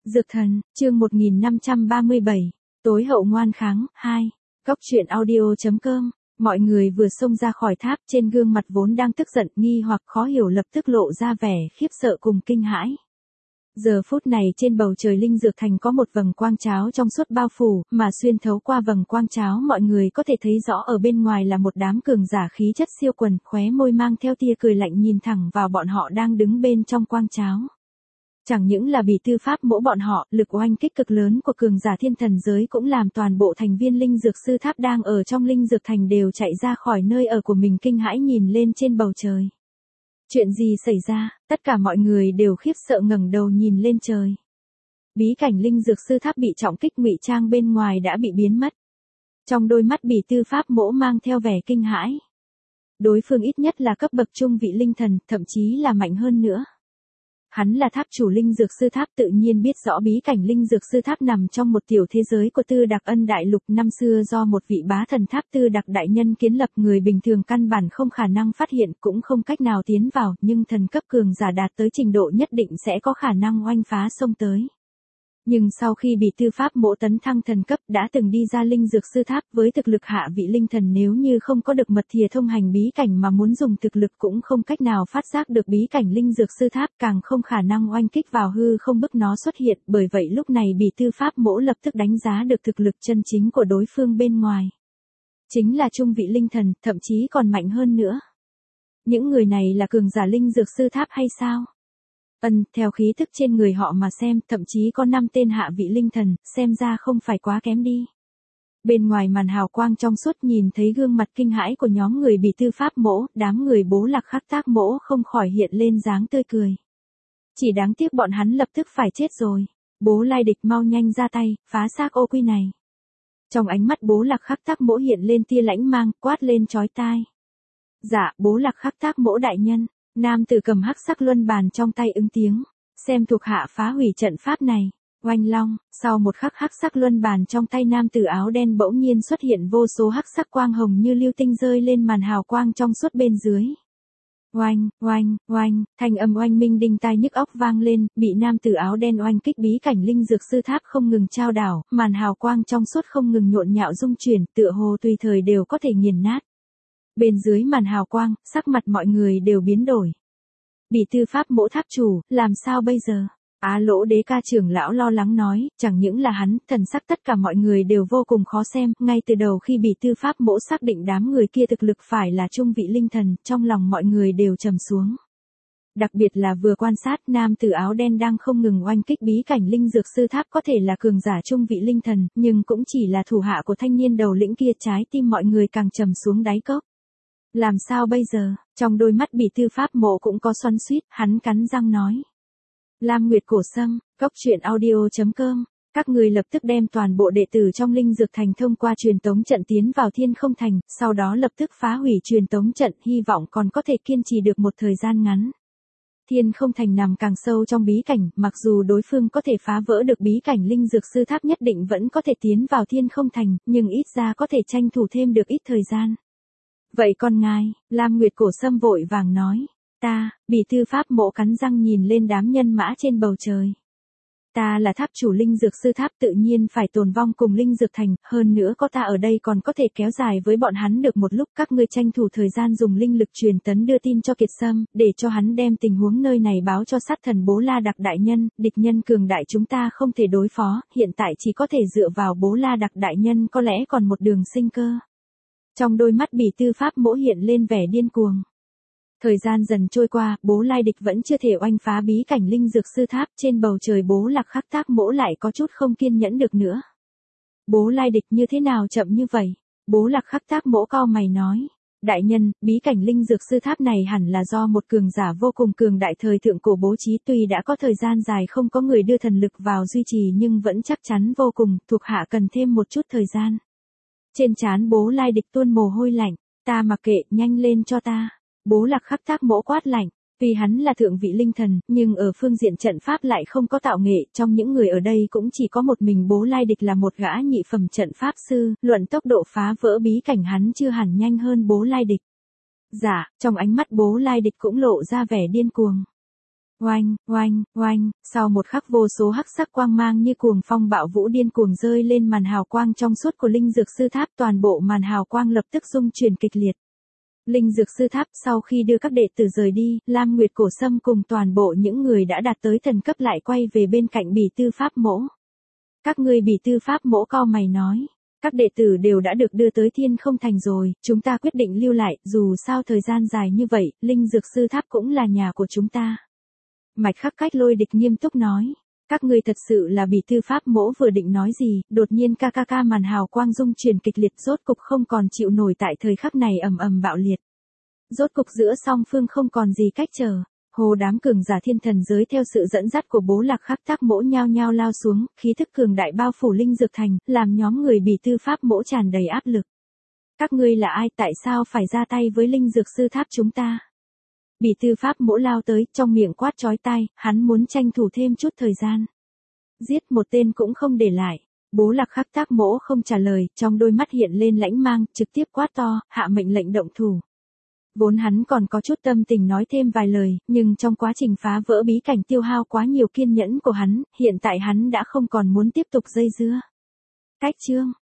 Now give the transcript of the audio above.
Dược thần, chương 1537, tối hậu ngoan kháng, 2. Góc truyện audio.com. Mọi người vừa xông ra khỏi tháp, trên gương mặt vốn đang tức giận, nghi hoặc khó hiểu lập tức lộ ra vẻ khiếp sợ cùng kinh hãi. Giờ phút này trên bầu trời linh dược thành có một vầng quang cháo trong suốt bao phủ, mà xuyên thấu qua vầng quang cháo mọi người có thể thấy rõ ở bên ngoài là một đám cường giả khí chất siêu quần, khóe môi mang theo tia cười lạnh nhìn thẳng vào bọn họ đang đứng bên trong quang cháo. Chẳng những là bỉ tư pháp mỗ bọn họ, lực oanh kích cực lớn của cường giả thiên thần giới cũng làm toàn bộ thành viên linh dược sư tháp đang ở trong linh dược thành đều chạy ra khỏi nơi ở của mình kinh hãi nhìn lên trên bầu trời. Chuyện gì xảy ra, tất cả mọi người đều khiếp sợ ngẩng đầu nhìn lên trời. Bí cảnh linh dược sư tháp bị trọng kích ngụy trang bên ngoài đã bị biến mất. Trong đôi mắt bỉ tư pháp mỗ mang theo vẻ kinh hãi. Đối phương ít nhất là cấp bậc trung vị linh thần, thậm chí là mạnh hơn nữa. Hắn là tháp chủ linh dược sư tháp tự nhiên biết rõ bí cảnh linh dược sư tháp nằm trong một tiểu thế giới của Tư Đạc Ân đại lục năm xưa do một vị bá thần tháp Tư Đạc đại nhân kiến lập, người bình thường căn bản không khả năng phát hiện cũng không cách nào tiến vào, nhưng thần cấp cường giả đạt tới trình độ nhất định sẽ có khả năng oanh phá xông tới. Nhưng sau khi bị tư pháp mỗ tấn thăng thần cấp đã từng đi ra linh dược sư tháp với thực lực hạ vị linh thần, nếu như không có được mật thìa thông hành bí cảnh mà muốn dùng thực lực cũng không cách nào phát giác được bí cảnh linh dược sư tháp, càng không khả năng oanh kích vào hư không bức nó xuất hiện, bởi vậy lúc này bị tư pháp mỗ lập tức đánh giá được thực lực chân chính của đối phương bên ngoài. Chính là trung vị linh thần, thậm chí còn mạnh hơn nữa. Những người này là cường giả linh dược sư tháp hay sao? Theo khí thức trên người họ mà xem, thậm chí có 5 tên hạ vị linh thần, xem ra không phải quá kém đi. Bên ngoài màn hào quang trong suốt nhìn thấy gương mặt kinh hãi của nhóm người bị tư pháp mỗ, đám người Bố Lạc Khắc Tác mỗ không khỏi hiện lên dáng tươi cười. Chỉ đáng tiếc bọn hắn lập tức phải chết rồi. Bố Lai Địch mau nhanh ra tay, phá xác ô quy này. Trong ánh mắt Bố Lạc Khắc Tác mỗ hiện lên tia lãnh mang, quát lên chói tai. Dạ, Bố Lạc Khắc Tác mỗ đại nhân. Nam tử cầm hắc sắc luân bàn trong tay ứng tiếng, xem thuộc hạ phá hủy trận pháp này. Oanh long, sau một khắc hắc sắc luân bàn trong tay nam tử áo đen bỗng nhiên xuất hiện vô số hắc sắc quang hồng như lưu tinh rơi lên màn hào quang trong suốt bên dưới. Oanh, oanh, oanh, thanh âm oanh minh đinh tai nhức óc vang lên, bị nam tử áo đen oanh kích bí cảnh linh dược sư tháp không ngừng trao đảo, màn hào quang trong suốt không ngừng nhộn nhạo rung chuyển, tựa hồ tùy thời đều có thể nghiền nát. Bên dưới màn hào quang, sắc mặt mọi người đều biến đổi. Bỉ tư pháp mỗ tháp chủ, làm sao bây giờ? Á Lỗ Đế Ca trưởng lão lo lắng nói, chẳng những là hắn, thần sắc tất cả mọi người đều vô cùng khó xem, ngay từ đầu khi bỉ tư pháp mỗ xác định đám người kia thực lực phải là trung vị linh thần, trong lòng mọi người đều trầm xuống. Đặc biệt là vừa quan sát nam tử áo đen đang không ngừng oanh kích bí cảnh linh dược sư tháp có thể là cường giả trung vị linh thần, nhưng cũng chỉ là thủ hạ của thanh niên đầu lĩnh kia, trái tim mọi người càng trầm xuống đáy cốc. Làm sao bây giờ? Trong đôi mắt bỉ tư pháp mộ cũng có xoắn xuýt, hắn cắn răng nói. Lam Nguyệt Cổ Sâm, góc truyện audio.com, các người lập tức đem toàn bộ đệ tử trong linh dược thành thông qua truyền tống trận tiến vào Thiên Không Thành, sau đó lập tức phá hủy truyền tống trận, hy vọng còn có thể kiên trì được một thời gian ngắn. Thiên Không Thành nằm càng sâu trong bí cảnh, mặc dù đối phương có thể phá vỡ được bí cảnh linh dược sư tháp nhất định vẫn có thể tiến vào Thiên Không Thành, nhưng ít ra có thể tranh thủ thêm được ít thời gian. Vậy còn ngài, Lam Nguyệt Cổ Sâm vội vàng nói, bỉ tư pháp mộ cắn răng nhìn lên đám nhân mã trên bầu trời. Ta là tháp chủ linh dược sư tháp tự nhiên phải tồn vong cùng linh dược thành, hơn nữa có ta ở đây còn có thể kéo dài với bọn hắn được một lúc, các ngươi tranh thủ thời gian dùng linh lực truyền tấn đưa tin cho Kiệt Sâm, để cho hắn đem tình huống nơi này báo cho sát thần Bố La Đạc đại nhân, địch nhân cường đại chúng ta không thể đối phó, hiện tại chỉ có thể dựa vào Bố La Đạc đại nhân có lẽ còn một đường sinh cơ. Trong đôi mắt bỉ tư pháp mỗ hiện lên vẻ điên cuồng. Thời gian dần trôi qua, Bố Lai Địch vẫn chưa thể oanh phá bí cảnh linh dược sư tháp, trên bầu trời Bố Lạc Khắc Tác mỗ lại có chút không kiên nhẫn được nữa. Bố Lai Địch như thế nào chậm như vậy? Bố Lạc Khắc Tác mỗ cau mày nói. Đại nhân, bí cảnh linh dược sư tháp này hẳn là do một cường giả vô cùng cường đại thời thượng cổ bố trí, tuy đã có thời gian dài không có người đưa thần lực vào duy trì nhưng vẫn chắc chắn vô cùng, thuộc hạ cần thêm một chút thời gian. Trên trán Bố Lai Địch tuôn mồ hôi lạnh, ta mặc kệ, nhanh lên cho ta. Bố Lạc Khắc Tác mỗ quát lạnh, vì hắn là thượng vị linh thần, nhưng ở phương diện trận pháp lại không có tạo nghệ, trong những người ở đây cũng chỉ có một mình Bố Lai Địch là một gã nhị phẩm trận pháp sư, luận tốc độ phá vỡ bí cảnh hắn chưa hẳn nhanh hơn Bố Lai Địch. Dạ, trong ánh mắt Bố Lai Địch cũng lộ ra vẻ điên cuồng. Oanh, oanh, oanh, sau một khắc vô số hắc sắc quang mang như cuồng phong bạo vũ điên cuồng rơi lên màn hào quang trong suốt của linh dược sư tháp, toàn bộ màn hào quang lập tức rung chuyển kịch liệt. Linh dược sư tháp sau khi đưa các đệ tử rời đi, Lam Nguyệt Cổ Sâm cùng toàn bộ những người đã đạt tới thần cấp lại quay về bên cạnh Bỉ Tư Pháp Mỗ. Các ngươi Bỉ Tư Pháp Mỗ cau mày nói. Các đệ tử đều đã được đưa tới Thiên Không Thành rồi, chúng ta quyết định lưu lại, dù sao thời gian dài như vậy, linh dược sư tháp cũng là nhà của chúng ta. Mạch Khắc Cách Lôi Địch nghiêm túc nói. Các ngươi thật sự là Bỉ Tư Pháp Mỗ vừa định nói gì, đột nhiên ca màn hào quang rung chuyển kịch liệt rốt cục không còn chịu nổi tại thời khắc này ầm ầm bạo liệt. Rốt cục giữa song phương không còn gì cách trở. Hồ đám cường giả thiên thần giới theo sự dẫn dắt của Bố Lạc Khắc Tác Mỗ nhao nhao lao xuống, khí thức cường đại bao phủ linh dược thành, làm nhóm người Bỉ Tư Pháp Mỗ tràn đầy áp lực. Các ngươi là ai, tại sao phải ra tay với linh dược sư tháp chúng ta? Bỉ Tư Pháp Mỗ lao tới, trong miệng quát chói tai, hắn muốn tranh thủ thêm chút thời gian. Giết một tên cũng không để lại. Bố Lạc Khắc Tác Mỗ không trả lời, trong đôi mắt hiện lên lãnh mang, trực tiếp quát to, hạ mệnh lệnh động thủ. Vốn hắn còn có chút tâm tình nói thêm vài lời, nhưng trong quá trình phá vỡ bí cảnh tiêu hao quá nhiều kiên nhẫn của hắn, hiện tại hắn đã không còn muốn tiếp tục dây dưa. Cách chương